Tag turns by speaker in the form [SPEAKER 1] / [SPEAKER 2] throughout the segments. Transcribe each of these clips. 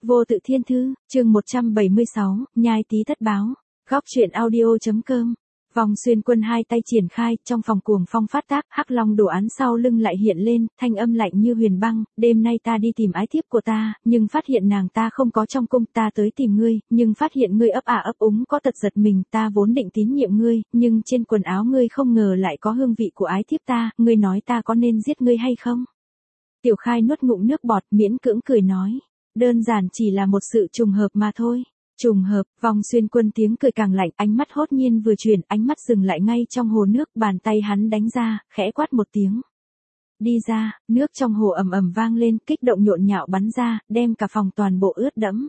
[SPEAKER 1] Vô tự thiên thư, chương 176, nhai tí thất báo. Góc truyện audio.com. Vòng Xuyên Quân hai tay triển khai, trong phòng cuồng phong phát tác, hắc long đồ án sau lưng lại hiện lên, thanh âm lạnh như huyền băng, đêm nay ta đi tìm ái thiếp của ta, nhưng phát hiện nàng ta không có trong cung, ta tới tìm ngươi, nhưng phát hiện ngươi ấp ấp úng có tật giật mình, ta vốn định tín nhiệm ngươi, nhưng trên quần áo ngươi không ngờ lại có hương vị của ái thiếp ta, ngươi nói ta có nên giết ngươi hay không? Tiểu Khai nuốt ngụm nước bọt, miễn cưỡng cười nói, đơn giản chỉ là một sự trùng hợp mà thôi. Trùng hợp, Vòng Xuyên Quân tiếng cười càng lạnh, ánh mắt hốt nhiên vừa chuyển, ánh mắt dừng lại ngay trong hồ nước, bàn tay hắn đánh ra, khẽ quát một tiếng. Đi ra, nước trong hồ ầm ầm vang lên, kích động nhộn nhạo bắn ra, đem cả phòng toàn bộ ướt đẫm.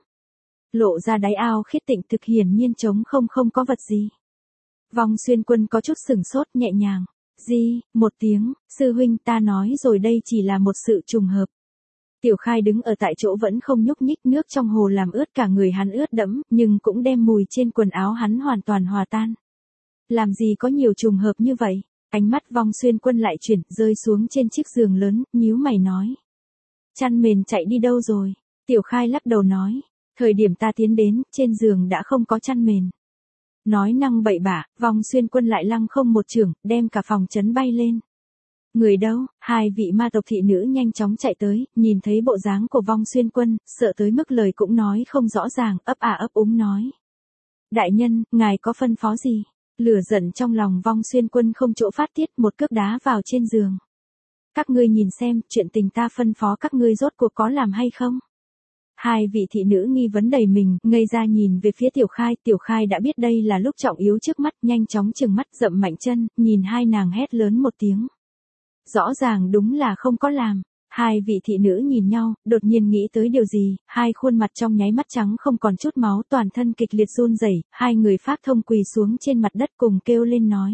[SPEAKER 1] Lộ ra đáy ao khiết tịnh thực hiển nhiên trống không có vật gì. Vòng Xuyên Quân có chút sửng sốt nhẹ nhàng. Một tiếng, sư huynh ta nói rồi đây chỉ là một sự trùng hợp. Tiểu Khai đứng ở tại chỗ vẫn không nhúc nhích, nước trong hồ làm ướt cả người hắn ướt đẫm, nhưng cũng đem mùi trên quần áo hắn hoàn toàn hòa tan. Làm gì có nhiều trùng hợp như vậy? Ánh mắt Vòng Xuyên Quân lại chuyển, rơi xuống trên chiếc giường lớn, nhíu mày nói. Chăn mền chạy đi đâu rồi? Tiểu Khai lắc đầu nói. Thời điểm ta tiến đến, trên giường đã không có chăn mền. Nói năng bậy bạ, Vòng Xuyên Quân lại lăng không một chưởng, đem cả phòng chấn bay lên. Người đâu? Hai vị ma tộc thị nữ nhanh chóng chạy tới, nhìn thấy bộ dáng của Vòng Xuyên Quân, sợ tới mức lời cũng nói không rõ ràng, ấp úng nói. Đại nhân, ngài có phân phó gì? Lửa giận trong lòng Vòng Xuyên Quân không chỗ phát tiết, một cước đá vào trên giường. Các ngươi nhìn xem, chuyện tình ta phân phó các ngươi rốt cuộc có làm hay không? Hai vị thị nữ nghi vấn đầy mình, ngây ra nhìn về phía Tiểu Khai đã biết đây là lúc trọng yếu trước mắt, nhanh chóng chừng mắt dậm mạnh chân, nhìn hai nàng hét lớn một tiếng. Rõ ràng đúng là không có làm. Hai vị thị nữ nhìn nhau, đột nhiên nghĩ tới điều gì, hai khuôn mặt trong nháy mắt trắng không còn chút máu, toàn thân kịch liệt run rẩy, hai người phát thông quỳ xuống trên mặt đất cùng kêu lên nói.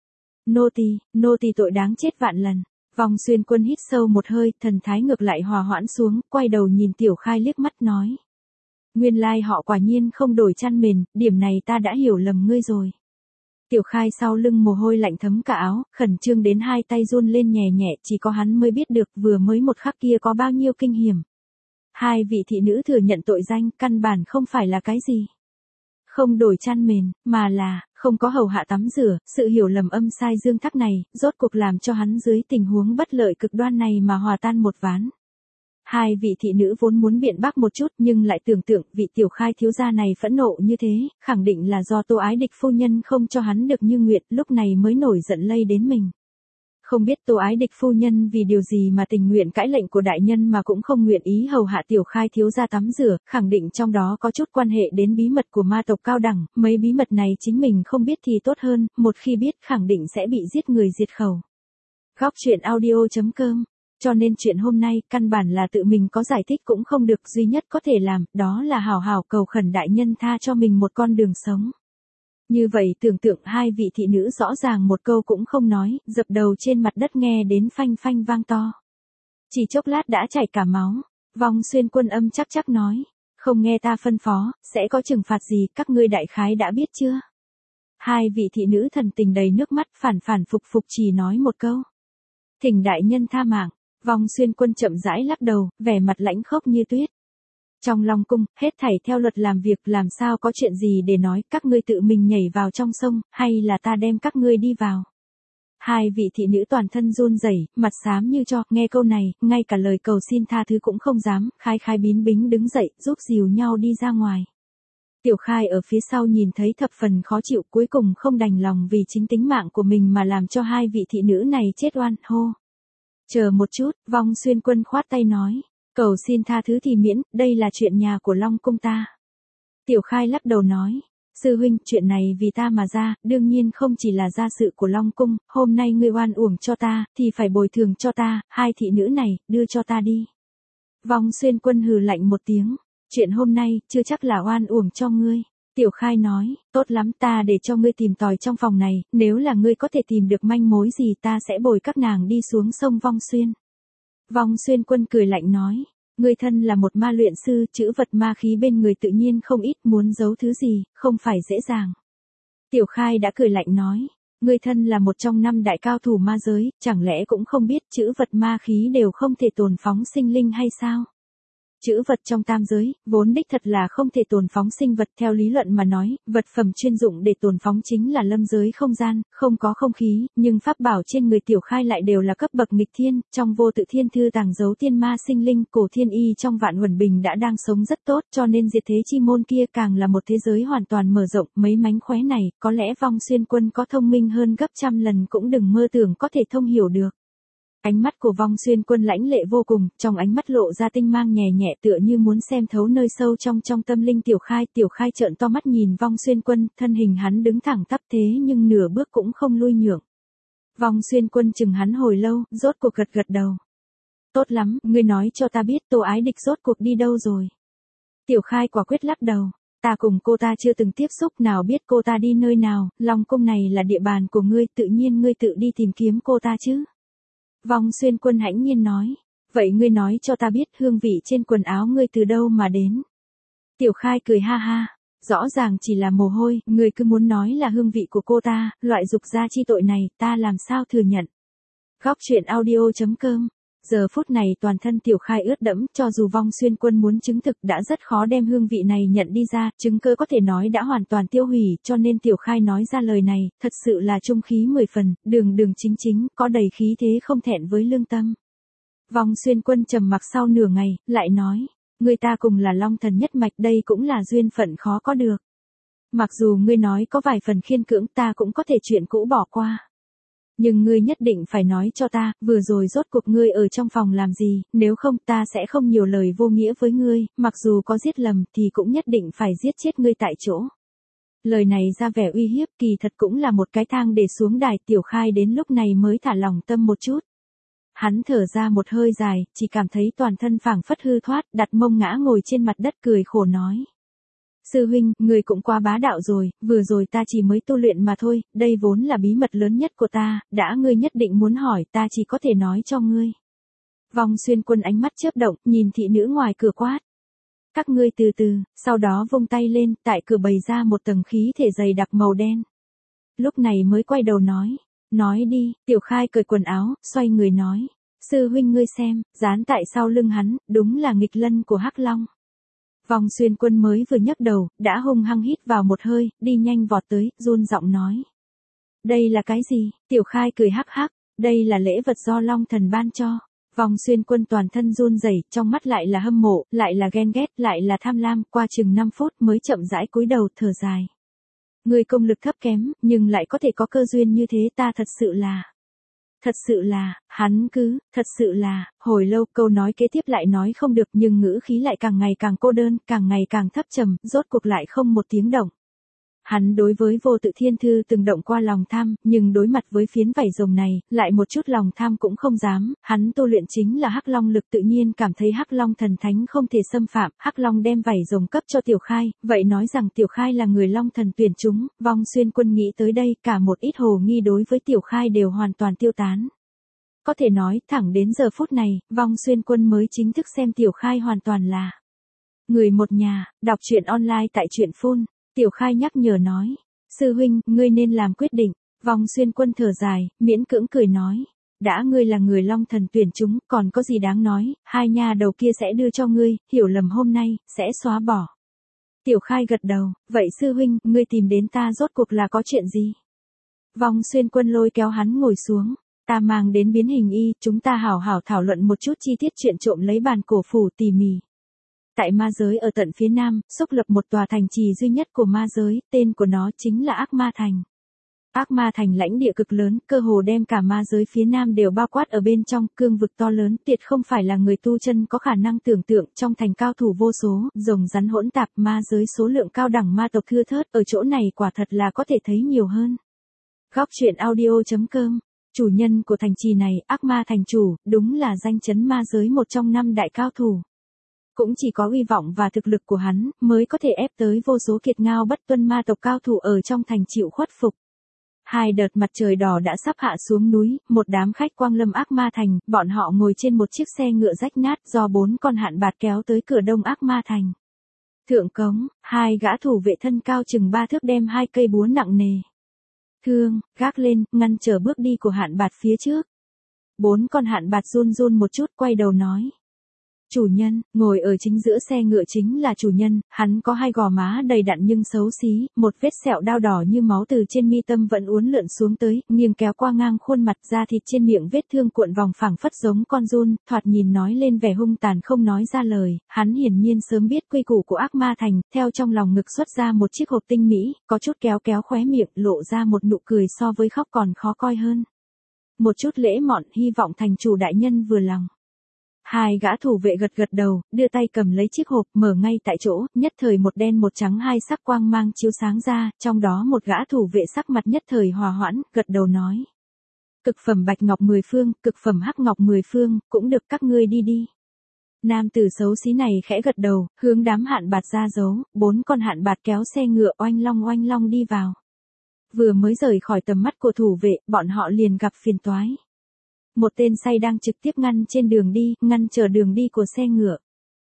[SPEAKER 1] Nô tỳ tội đáng chết vạn lần. Vòng Xuyên Quân hít sâu một hơi, thần thái ngược lại hòa hoãn xuống, quay đầu nhìn Tiểu Khai liếc mắt nói. Nguyên lai họ quả nhiên không đổi chăn mền, điểm này ta đã hiểu lầm ngươi rồi. Tiểu Khai sau lưng mồ hôi lạnh thấm cả áo, khẩn trương đến hai tay run lên nhẹ nhẹ, chỉ có hắn mới biết được vừa mới một khắc kia có bao nhiêu kinh hiểm. Hai vị thị nữ thừa nhận tội danh, căn bản không phải là cái gì. Không đổi chăn mền, mà là, không có hầu hạ tắm rửa, sự hiểu lầm âm sai dương thắc này, rốt cuộc làm cho hắn dưới tình huống bất lợi cực đoan này mà hòa tan một ván. Hai vị thị nữ vốn muốn biện bác một chút nhưng lại tưởng tượng vị Tiểu Khai thiếu gia này phẫn nộ như thế, khẳng định là do Tô Ái Địch phu nhân không cho hắn được như nguyện, lúc này mới nổi giận lây đến mình. Không biết Tô Ái Địch phu nhân vì điều gì mà tình nguyện cãi lệnh của đại nhân mà cũng không nguyện ý hầu hạ Tiểu Khai thiếu gia tắm rửa, khẳng định trong đó có chút quan hệ đến bí mật của ma tộc cao đẳng, mấy bí mật này chính mình không biết thì tốt hơn, một khi biết khẳng định sẽ bị giết người diệt khẩu. Góc truyện audio.com. Cho nên chuyện hôm nay, căn bản là tự mình có giải thích cũng không được, duy nhất có thể làm, đó là hảo hảo cầu khẩn đại nhân tha cho mình một con đường sống. Như vậy tưởng tượng hai vị thị nữ rõ ràng một câu cũng không nói, dập đầu trên mặt đất nghe đến phanh phanh vang to. Chỉ chốc lát đã chảy cả máu, Vòng Xuyên Quân âm chắc nói, không nghe ta phân phó, sẽ có trừng phạt gì, các ngươi đại khái đã biết chưa? Hai vị thị nữ thần tình đầy nước mắt phản phục chỉ nói một câu. Thỉnh đại nhân tha mạng. Vòng Xuyên Quân chậm rãi lắc đầu, vẻ mặt lãnh khốc như tuyết. Trong Long cung, hết thảy theo luật làm việc, làm sao có chuyện gì để nói, các ngươi tự mình nhảy vào trong sông, hay là ta đem các ngươi đi vào. Hai vị thị nữ toàn thân run rẩy, mặt xám như cho, nghe câu này, ngay cả lời cầu xin tha thứ cũng không dám, khai bín bính đứng dậy, giúp dìu nhau đi ra ngoài. Tiểu Khai ở phía sau nhìn thấy thập phần khó chịu, cuối cùng không đành lòng vì chính tính mạng của mình mà làm cho hai vị thị nữ này chết oan, hô. Chờ một chút, Vòng Xuyên Quân khoát tay nói, cầu xin tha thứ thì miễn, đây là chuyện nhà của Long cung ta. Tiểu Khai lắc đầu nói, sư huynh, chuyện này vì ta mà ra, đương nhiên không chỉ là gia sự của Long cung, hôm nay ngươi oan uổng cho ta, thì phải bồi thường cho ta, hai thị nữ này, đưa cho ta đi. Vòng Xuyên Quân hừ lạnh một tiếng, chuyện hôm nay, chưa chắc là oan uổng cho ngươi. Tiểu Khai nói, tốt lắm, ta để cho ngươi tìm tòi trong phòng này, nếu là ngươi có thể tìm được manh mối gì ta sẽ bồi các nàng đi xuống sông Vong Xuyên. Vong Xuyên Quân cười lạnh nói, ngươi thân là một ma luyện sư, chữ vật ma khí bên người tự nhiên không ít, muốn giấu thứ gì, không phải dễ dàng. Tiểu Khai đã cười lạnh nói, ngươi thân là một trong 5 đại cao thủ ma giới, chẳng lẽ cũng không biết chữ vật ma khí đều không thể tồn phóng sinh linh hay sao? Chữ vật trong tam giới, vốn đích thật là không thể tồn phóng sinh vật. Theo lý luận mà nói, vật phẩm chuyên dụng để tồn phóng chính là lâm giới không gian, không có không khí, nhưng pháp bảo trên người Tiểu Khai lại đều là cấp bậc nghịch thiên, trong vô tự thiên thư tàng giấu tiên ma sinh linh, cổ thiên y trong vạn uẩn bình đã đang sống rất tốt, cho nên diệt thế chi môn kia càng là một thế giới hoàn toàn mở rộng. Mấy mánh khóe này, có lẽ Vong Xuyên Quân có thông minh hơn gấp trăm lần cũng đừng mơ tưởng có thể thông hiểu được. Ánh mắt của Vong Xuyên Quân lãnh lệ vô cùng, trong ánh mắt lộ ra tinh mang nhẹ nhẹ tựa như muốn xem thấu nơi sâu trong tâm linh Tiểu Khai trợn to mắt nhìn Vong Xuyên Quân, thân hình hắn đứng thẳng tắp thế nhưng nửa bước cũng không lui nhượng. Vong Xuyên Quân chừng hắn hồi lâu, rốt cuộc gật đầu. Tốt lắm, ngươi nói cho ta biết Tô Ái Địch rốt cuộc đi đâu rồi. Tiểu Khai quả quyết lắc đầu. Ta cùng cô ta chưa từng tiếp xúc, nào biết cô ta đi nơi nào, Long cung này là địa bàn của ngươi, tự nhiên ngươi tự đi tìm kiếm cô ta chứ. Vong Xuyên Quân hãnh nhiên nói. Vậy ngươi nói cho ta biết hương vị trên quần áo ngươi từ đâu mà đến. Tiểu Khai cười ha ha. Rõ ràng chỉ là mồ hôi, ngươi cứ muốn nói là hương vị của cô ta, loại dục gia chi tội này, ta làm sao thừa nhận. Góc truyện audio.com. Giờ phút này toàn thân Tiểu Khai ướt đẫm, cho dù Vong Xuyên Quân muốn chứng thực đã rất khó đem hương vị này nhận đi ra, chứng cơ có thể nói đã hoàn toàn tiêu hủy, cho nên Tiểu Khai nói ra lời này, thật sự là trung khí 10 phần, đường chính, có đầy khí thế không thẹn với lương tâm. Vong Xuyên Quân trầm mặc sau nửa ngày, lại nói, người ta cùng là Long thần nhất mạch, đây cũng là duyên phận khó có được. Mặc dù ngươi nói có vài phần khiên cưỡng, ta cũng có thể chuyện cũ bỏ qua. Nhưng ngươi nhất định phải nói cho ta, vừa rồi rốt cuộc ngươi ở trong phòng làm gì, nếu không ta sẽ không nhiều lời vô nghĩa với ngươi, mặc dù có giết lầm thì cũng nhất định phải giết chết ngươi tại chỗ. Lời này ra vẻ uy hiếp, kỳ thật cũng là một cái thang để xuống đài. Tiểu Khai đến lúc này mới thả lòng tâm một chút. Hắn thở ra một hơi dài, chỉ cảm thấy toàn thân phảng phất hư thoát, đặt mông ngã ngồi trên mặt đất cười khổ nói. Sư huynh, người cũng quá bá đạo rồi, vừa rồi ta chỉ mới tu luyện mà thôi, đây vốn là bí mật lớn nhất của ta, đã ngươi nhất định muốn hỏi ta chỉ có thể nói cho ngươi. Vong Xuyên Quân ánh mắt chớp động, nhìn thị nữ ngoài cửa quát. Các ngươi từ từ, sau đó vung tay lên, tại cửa bày ra một tầng khí thể dày đặc màu đen. Lúc này mới quay đầu nói đi. Tiểu Khai cởi quần áo, xoay người nói. Sư huynh ngươi xem, dán tại sau lưng hắn, đúng là nghịch lân của Hắc Long. Vong Xuyên Quân mới vừa nhấc đầu, đã hung hăng hít vào một hơi, đi nhanh vọt tới, run giọng nói. Đây là cái gì? Tiểu Khai cười hắc hắc, đây là lễ vật do Long thần ban cho. Vong Xuyên Quân toàn thân run rẩy, trong mắt lại là hâm mộ, lại là ghen ghét, lại là tham lam, qua chừng 5 phút mới chậm rãi cúi đầu, thở dài. Người công lực thấp kém, nhưng lại có thể có cơ duyên như thế, ta thật sự là, hắn cứ, thật sự là, hồi lâu câu nói kế tiếp lại nói không được nhưng ngữ khí lại càng ngày càng cô đơn, càng ngày càng thấp trầm, rốt cuộc lại không một tiếng động. Hắn đối với vô tự thiên thư từng động qua lòng tham, nhưng đối mặt với phiến vảy rồng này, lại một chút lòng tham cũng không dám, hắn tu luyện chính là Hắc Long lực tự nhiên cảm thấy Hắc Long thần thánh không thể xâm phạm, Hắc Long đem vảy rồng cấp cho Tiểu Khai, vậy nói rằng Tiểu Khai là người Long thần tuyển chúng, Vong Xuyên Quân nghĩ tới đây, cả một ít hồ nghi đối với Tiểu Khai đều hoàn toàn tiêu tán. Có thể nói, thẳng đến giờ phút này, Vong Xuyên Quân mới chính thức xem Tiểu Khai hoàn toàn là người một nhà. Đọc truyện online tại truyện phun. Tiểu Khai nhắc nhở nói, sư huynh, ngươi nên làm quyết định. Vong Xuyên Quân thở dài, miễn cưỡng cười nói, đã ngươi là người Long thần tuyển chúng, còn có gì đáng nói, hai nha đầu kia sẽ đưa cho ngươi, hiểu lầm hôm nay, sẽ xóa bỏ. Tiểu Khai gật đầu, vậy sư huynh, ngươi tìm đến ta rốt cuộc là có chuyện gì? Vong Xuyên Quân lôi kéo hắn ngồi xuống, ta mang đến biến hình y, chúng ta hảo hảo thảo luận một chút chi tiết chuyện trộm lấy bàn cổ phủ tỉ mỉ. Tại ma giới ở tận phía nam, xúc lập một tòa thành trì duy nhất của ma giới, tên của nó chính là Ác Ma Thành. Ác Ma Thành lãnh địa cực lớn, cơ hồ đem cả ma giới phía nam đều bao quát ở bên trong, cương vực to lớn, tuyệt không phải là người tu chân có khả năng tưởng tượng, trong thành cao thủ vô số, rồng rắn hỗn tạp, ma giới số lượng cao đẳng ma tộc thưa thớt, ở chỗ này quả thật là có thể thấy nhiều hơn. Góc truyện audio.com. Chủ nhân của thành trì này, Ác Ma Thành chủ, đúng là danh chấn ma giới một trong 5 đại cao thủ. Cũng chỉ có uy vọng và thực lực của hắn, mới có thể ép tới vô số kiệt ngao bất tuân ma tộc cao thủ ở trong thành chịu khuất phục. 2 đợt mặt trời đỏ đã sắp hạ xuống núi, một đám khách quang lâm Ác Ma Thành, bọn họ ngồi trên một chiếc xe ngựa rách nát do 4 con hạn bạt kéo tới cửa đông Ác Ma Thành. Thượng cống, 2 gã thủ vệ thân cao chừng 3 thước đem 2 cây búa nặng nề. Thương, gác lên, ngăn trở bước đi của hạn bạt phía trước. 4 con hạn bạt run run một chút quay đầu nói. Chủ nhân, ngồi ở chính giữa xe ngựa chính là chủ nhân, hắn có hai gò má đầy đặn nhưng xấu xí, một vết sẹo đao đỏ như máu từ trên mi tâm vẫn uốn lượn xuống tới, nghiêng kéo qua ngang khuôn mặt, da thịt trên miệng vết thương cuộn vòng phẳng phất giống con giun, thoạt nhìn nói lên vẻ hung tàn không nói ra lời, hắn hiển nhiên sớm biết quy củ của ác ma thành, theo trong lòng ngực xuất ra một chiếc hộp tinh mỹ, có chút kéo kéo khóe miệng, lộ ra một nụ cười so với khóc còn khó coi hơn. Một chút lễ mọn, hy vọng thành chủ đại nhân vừa lòng. Hai gã thủ vệ gật gật đầu, đưa tay cầm lấy chiếc hộp, mở ngay tại chỗ, nhất thời một đen một trắng hai sắc quang mang chiếu sáng ra, trong đó một gã thủ vệ sắc mặt nhất thời hòa hoãn, gật đầu nói. Cực phẩm bạch ngọc 10 phương, cực phẩm hắc ngọc 10 phương, cũng được các ngươi đi đi. Nam tử xấu xí này khẽ gật đầu, hướng đám hạn bạt ra dấu, 4 con hạn bạt kéo xe ngựa oanh long đi vào. Vừa mới rời khỏi tầm mắt của thủ vệ, bọn họ liền gặp phiền toái. Một tên say đang trực tiếp ngăn trên đường đi, ngăn trở đường đi của xe ngựa.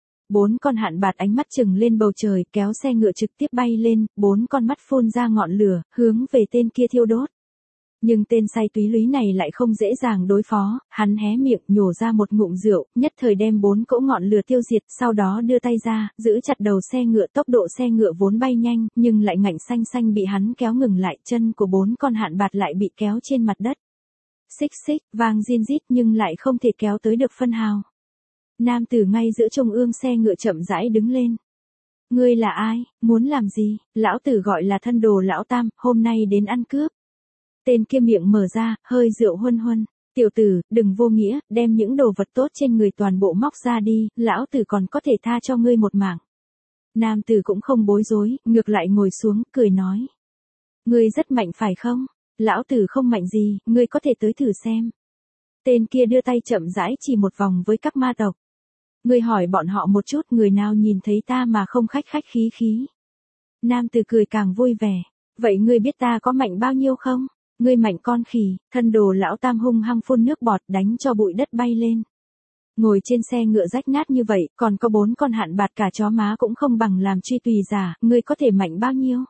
[SPEAKER 1] 4 con hạn bạt ánh mắt chừng lên bầu trời, kéo xe ngựa trực tiếp bay lên, 4 con mắt phun ra ngọn lửa, hướng về tên kia thiêu đốt. Nhưng tên say túy lúy này lại không dễ dàng đối phó, hắn hé miệng nhổ ra một ngụm rượu, nhất thời đem 4 cỗ ngọn lửa tiêu diệt, sau đó đưa tay ra, giữ chặt đầu xe ngựa, tốc độ xe ngựa vốn bay nhanh, nhưng lại ngạnh xanh xanh bị hắn kéo ngừng lại, chân của 4 con hạn bạt lại bị kéo trên mặt đất. Xích xích, vang rin rít nhưng lại không thể kéo tới được phân hào. Nam tử ngay giữa trung ương xe ngựa chậm rãi đứng lên. Ngươi là ai, muốn làm gì? Lão tử gọi là thân đồ lão tam, hôm nay đến ăn cướp. Tên kia miệng mở ra, hơi rượu huân huân. Tiểu tử, đừng vô nghĩa, đem những đồ vật tốt trên người toàn bộ móc ra đi, lão tử còn có thể tha cho ngươi một mạng. Nam tử cũng không bối rối, ngược lại ngồi xuống, cười nói. Ngươi rất mạnh phải không? Lão tử không mạnh gì, ngươi có thể tới thử xem. Tên kia đưa tay chậm rãi chỉ một vòng với các ma tộc. Ngươi hỏi bọn họ một chút, người nào nhìn thấy ta mà không khách khách khí khí. Nam tử cười càng vui vẻ. Vậy ngươi biết ta có mạnh bao nhiêu không? Ngươi mạnh con khỉ, thân đồ lão tam hung hăng phun nước bọt đánh cho bụi đất bay lên. Ngồi trên xe ngựa rách nát như vậy, còn có 4 con hạn bạt cả chó má cũng không bằng làm truy tùy giả, ngươi có thể mạnh bao nhiêu?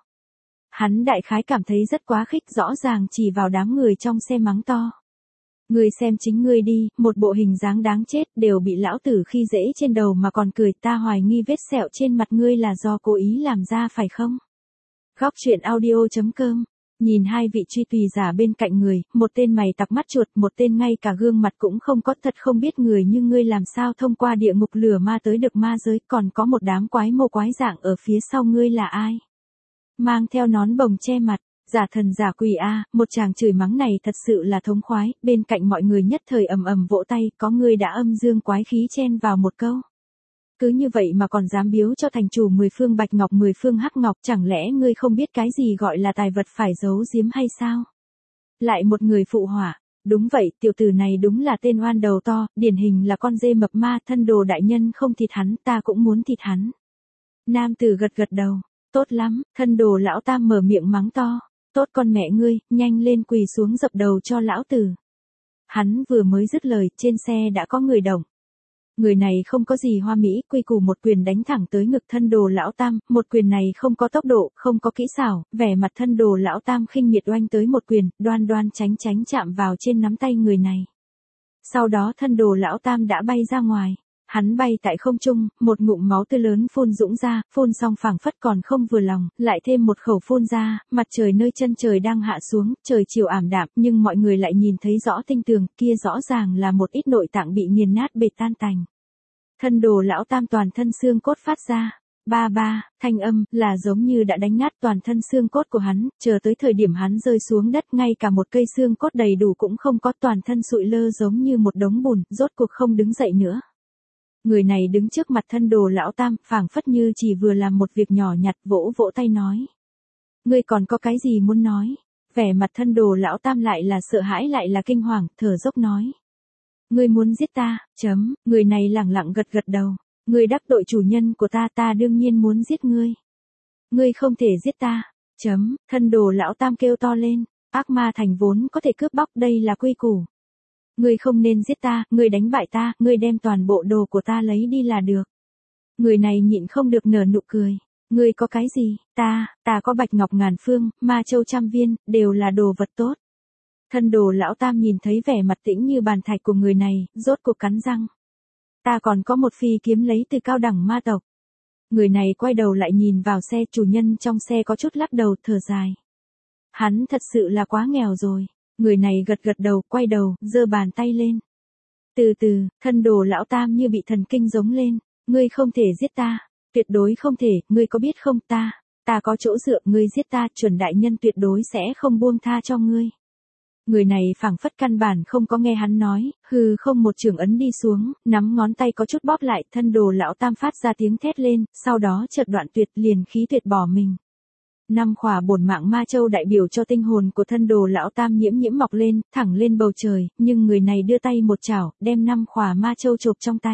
[SPEAKER 1] Hắn đại khái cảm thấy rất quá khích, rõ ràng chỉ vào đám người trong xe mắng to. Ngươi xem chính ngươi đi, một bộ hình dáng đáng chết, đều bị lão tử khi dễ trên đầu mà còn cười, ta hoài nghi vết sẹo trên mặt ngươi là do cố ý làm ra phải không? Góc truyện audio.com. Nhìn hai vị truy tùy giả bên cạnh người, một tên mày tặc mắt chuột, một tên ngay cả gương mặt cũng không có, thật không biết người như ngươi làm sao thông qua địa ngục lửa ma tới được ma giới, còn có một đám quái mô quái dạng ở phía sau ngươi là ai? Mang theo nón bồng che mặt, giả thần giả quỷ a, một chàng chửi mắng này thật sự là thống khoái, bên cạnh mọi người nhất thời ầm ầm vỗ tay, có người đã âm dương quái khí chen vào một câu. Cứ như vậy mà còn dám biếu cho thành chủ 10 phương bạch ngọc 10 phương hắc ngọc, chẳng lẽ ngươi không biết cái gì gọi là tài vật phải giấu giếm hay sao? Lại một người phụ họa, đúng vậy, tiểu tử này đúng là tên oan đầu to, điển hình là con dê mập ma, thân đồ đại nhân không thịt hắn, ta cũng muốn thịt hắn. Nam tử gật gật đầu, tốt lắm, thân đồ lão tam mở miệng mắng to, tốt con mẹ ngươi, nhanh lên quỳ xuống dập đầu cho lão tử. Hắn vừa mới dứt lời, trên xe đã có người động. Người này không có gì hoa mỹ, quy củ một quyền đánh thẳng tới ngực thân đồ lão tam, một quyền này không có tốc độ, không có kỹ xảo, vẻ mặt thân đồ lão tam khinh miệt oanh tới một quyền, đoan tránh chạm vào trên nắm tay người này. Sau đó thân đồ lão tam đã bay ra ngoài. Hắn bay tại không trung, một ngụm máu tươi lớn phun dũng ra, phun xong phảng phất còn không vừa lòng, lại thêm một khẩu phun ra, mặt trời nơi chân trời đang hạ xuống, trời chiều ảm đạm, nhưng mọi người lại nhìn thấy rõ tinh tường, kia rõ ràng là một ít nội tạng bị nghiền nát bệt tan tành. Thân đồ lão tam toàn thân xương cốt phát ra. Ba ba, thanh âm, là giống như đã đánh nát toàn thân xương cốt của hắn, chờ tới thời điểm hắn rơi xuống đất ngay cả một cây xương cốt đầy đủ cũng không có, toàn thân sụi lơ giống như một đống bùn, rốt cuộc không đứng dậy nữa. Người này đứng trước mặt thân đồ lão tam, phảng phất như chỉ vừa làm một việc nhỏ nhặt, vỗ vỗ tay nói. Ngươi còn có cái gì muốn nói? Vẻ mặt thân đồ lão tam lại là sợ hãi lại là kinh hoàng, thở dốc nói. Ngươi muốn giết ta, người này lẳng lặng gật gật đầu. Ngươi đắc tội chủ nhân của ta, ta đương nhiên muốn giết ngươi. Ngươi không thể giết ta, thân đồ lão tam kêu to lên. Ác ma thành vốn có thể cướp bóc, đây là quy củ. Ngươi không nên giết ta, ngươi đánh bại ta, ngươi đem toàn bộ đồ của ta lấy đi là được. Người này nhịn không được nở nụ cười. Ngươi có cái gì? Ta có bạch ngọc ngàn phương, ma châu 100 viên, đều là đồ vật tốt. Thân đồ lão tam nhìn thấy vẻ mặt tĩnh như bàn thạch của người này, rốt cuộc cắn răng. Ta còn có một phi kiếm lấy từ cao đẳng ma tộc. Người này quay đầu lại nhìn vào xe, chủ nhân trong xe có chút lắc đầu thở dài. Hắn thật sự là quá nghèo rồi. Người này gật gật đầu, quay đầu, giơ bàn tay lên. Từ từ, thân đồ lão tam như bị thần kinh giống lên. Ngươi không thể giết ta. Tuyệt đối không thể, ngươi có biết không ta có chỗ dựa, ngươi giết ta, chuẩn đại nhân tuyệt đối sẽ không buông tha cho ngươi. Người này phảng phất căn bản không có nghe hắn nói, hừ không một trường ấn đi xuống, nắm ngón tay có chút bóp lại, thân đồ lão tam phát ra tiếng thét lên, sau đó chợt đoạn tuyệt liền khí tuyệt bỏ mình. 5 khỏa bổn mạng ma châu đại biểu cho tinh hồn của thân đồ lão tam nhiễm mọc lên, thẳng lên bầu trời, nhưng người này đưa tay một chảo, đem 5 khỏa ma châu chộp trong tay.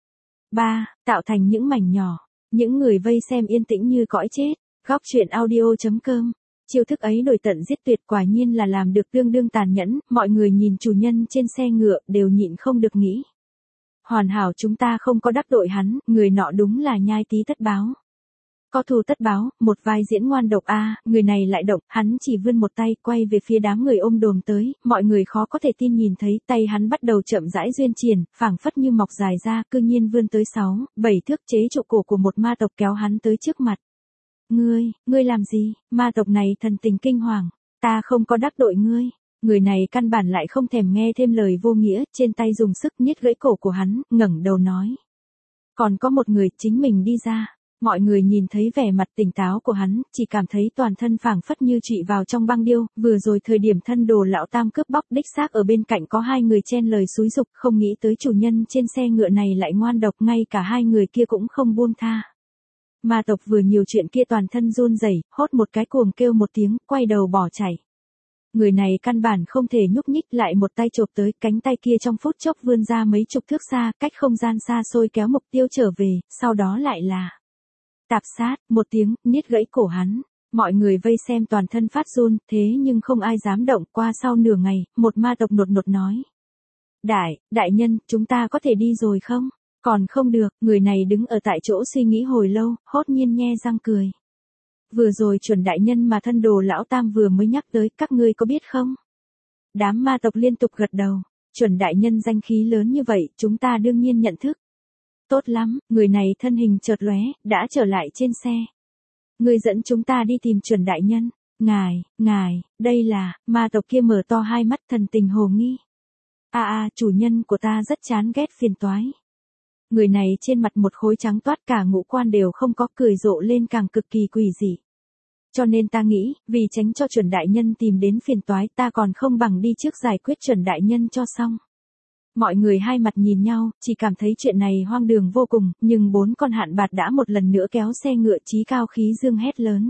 [SPEAKER 1] Tạo thành những mảnh nhỏ, những người vây xem yên tĩnh như cõi chết. Góc truyện audio.com. Chiêu thức ấy đổi tận giết tuyệt quả nhiên là làm được tương đương tàn nhẫn, mọi người nhìn chủ nhân trên xe ngựa đều nhịn không được nghĩ. Hoàn hảo chúng ta không có đắc tội hắn, người nọ đúng là nhai tí tất báo. Có thù tất báo, một vai diễn ngoan độc người này lại động, hắn chỉ vươn một tay quay về phía đám người ôm đồm tới, mọi người khó có thể tin nhìn thấy tay hắn bắt đầu chậm rãi duyên triển, phảng phất như mọc dài ra, cư nhiên vươn tới 6-7 thước chế trụ cổ của một ma tộc kéo hắn tới trước mặt. Ngươi làm gì? Ma tộc này thần tình kinh hoàng, ta không có đắc tội ngươi. Người này căn bản lại không thèm nghe thêm lời vô nghĩa, trên tay dùng sức niết gãy cổ của hắn, ngẩng đầu nói. Còn có một người, chính mình đi ra. Mọi người nhìn thấy vẻ mặt tỉnh táo của hắn, chỉ cảm thấy toàn thân phảng phất như trụy vào trong băng điêu, vừa rồi thời điểm thân đồ lão tam cướp bóc đích xác ở bên cạnh có 2 người chen lời xúi giục, không nghĩ tới chủ nhân trên xe ngựa này lại ngoan độc, ngay cả 2 người kia cũng không buông tha. Ma tộc vừa nhiều chuyện kia toàn thân run rẩy, hốt một cái cuồng kêu một tiếng, quay đầu bỏ chạy. Người này căn bản không thể nhúc nhích, lại một tay chộp tới, cánh tay kia trong phút chốc vươn ra mấy chục thước xa, cách không gian xa xôi kéo mục tiêu trở về, sau đó lại là tạp sát, một tiếng, niết gãy cổ hắn. Mọi người vây xem toàn thân phát run, thế nhưng không ai dám động. Qua sau nửa ngày, một ma tộc nột nột nói. Đại nhân, chúng ta có thể đi rồi không? Còn không được, người này đứng ở tại chỗ suy nghĩ hồi lâu, hốt nhiên nhe răng cười. Vừa rồi chuẩn đại nhân mà thân đồ lão tam vừa mới nhắc tới, các ngươi có biết không? Đám ma tộc liên tục gật đầu, chuẩn đại nhân danh khí lớn như vậy, chúng ta đương nhiên nhận thức. Tốt lắm, người này thân hình chợt lóe, đã trở lại trên xe. Ngươi dẫn chúng ta đi tìm chuẩn đại nhân. Ngài, đây là, ma tộc kia mở to hai mắt thần tình hồ nghi. Chủ nhân của ta rất chán ghét phiền toái. Người này trên mặt một khối trắng toát, cả ngũ quan đều không có, cười rộ lên càng cực kỳ quỷ dị. Cho nên ta nghĩ, vì tránh cho chuẩn đại nhân tìm đến phiền toái, ta còn không bằng đi trước giải quyết chuẩn đại nhân cho xong. Mọi người hai mặt nhìn nhau, chỉ cảm thấy chuyện này hoang đường vô cùng, nhưng 4 con hạn bạt đã một lần nữa kéo xe ngựa chí cao khí dương hét lớn.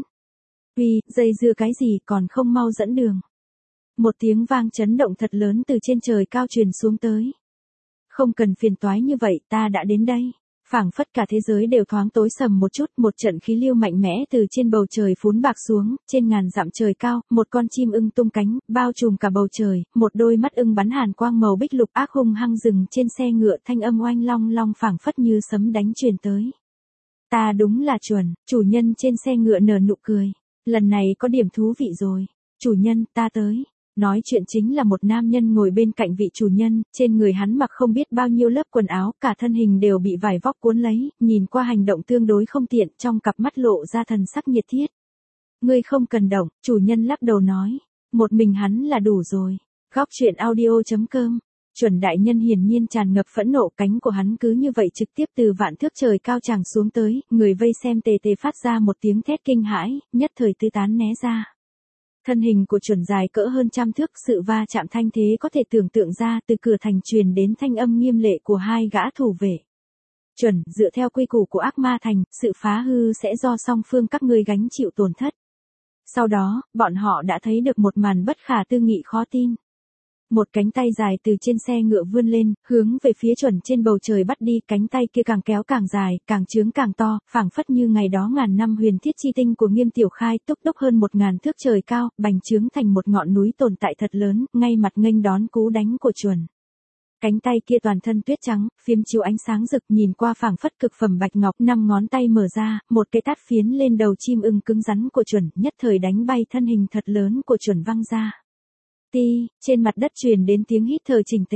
[SPEAKER 1] Dây dưa cái gì còn không mau dẫn đường. Một tiếng vang chấn động thật lớn từ trên trời cao truyền xuống tới. Không cần phiền toái như vậy, ta đã đến đây. Phảng phất cả thế giới đều thoáng tối sầm một chút, một trận khí lưu mạnh mẽ từ trên bầu trời phún bạc xuống, trên ngàn dặm trời cao, một con chim ưng tung cánh, bao trùm cả bầu trời, một đôi mắt ưng bắn hàn quang màu bích lục ác hung hăng dừng trên xe ngựa, thanh âm oanh long long phảng phất như sấm đánh truyền tới. Ta đúng là chuẩn, chủ nhân trên xe ngựa nở nụ cười. Lần này có điểm thú vị rồi. Chủ nhân, ta tới. Nói chuyện chính là một nam nhân ngồi bên cạnh vị chủ nhân, trên người hắn mặc không biết bao nhiêu lớp quần áo, cả thân hình đều bị vải vóc cuốn lấy, nhìn qua hành động tương đối không tiện, trong cặp mắt lộ ra thần sắc nhiệt thiết. Ngươi không cần động, chủ nhân lắc đầu nói, một mình hắn là đủ rồi. Góc truyện audio.com. Chuẩn đại nhân hiển nhiên tràn ngập phẫn nộ, cánh của hắn cứ như vậy trực tiếp từ vạn thước trời cao tràng xuống tới, người vây xem tề tề phát ra một tiếng thét kinh hãi, nhất thời tứ tán né ra. Thân hình của chuẩn dài cỡ hơn 100 thước, sự va chạm thanh thế có thể tưởng tượng ra, từ cửa thành truyền đến thanh âm nghiêm lệ của 2 gã thủ vệ. Chuẩn, dựa theo quy củ của ác ma thành, sự phá hư sẽ do song phương các ngươi gánh chịu tổn thất. Sau đó, bọn họ đã thấy được một màn bất khả tư nghị khó tin. Một cánh tay dài từ trên xe ngựa vươn lên, hướng về phía chuẩn trên bầu trời bắt đi, cánh tay kia càng kéo càng dài, càng trướng càng to, phảng phất như ngày đó ngàn năm huyền thiết chi tinh của Nghiêm Tiểu Khai, túc đốc hơn 1000 thước trời cao, bành trướng thành một ngọn núi tồn tại thật lớn, ngay mặt nghênh đón cú đánh của chuẩn. Cánh tay kia toàn thân tuyết trắng, phiếm chiếu ánh sáng rực, nhìn qua phảng phất cực phẩm bạch ngọc, 5 ngón tay mở ra, một cái tát phiến lên đầu chim ưng cứng rắn của chuẩn, nhất thời đánh bay thân hình thật lớn của chuẩn văng ra. Trên mặt đất truyền đến tiếng hít thở chỉnh tề.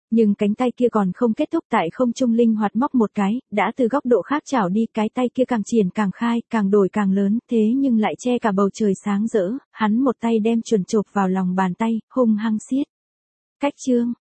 [SPEAKER 1] Nhưng cánh tay kia còn không kết thúc tại không trung linh hoạt móc một cái, đã từ góc độ khác chảo đi, cái tay kia càng triển càng khai, càng đổi càng lớn, thế nhưng lại che cả bầu trời sáng rỡ, hắn một tay đem chuẩn chộp vào lòng bàn tay, hung hăng siết. Cách chương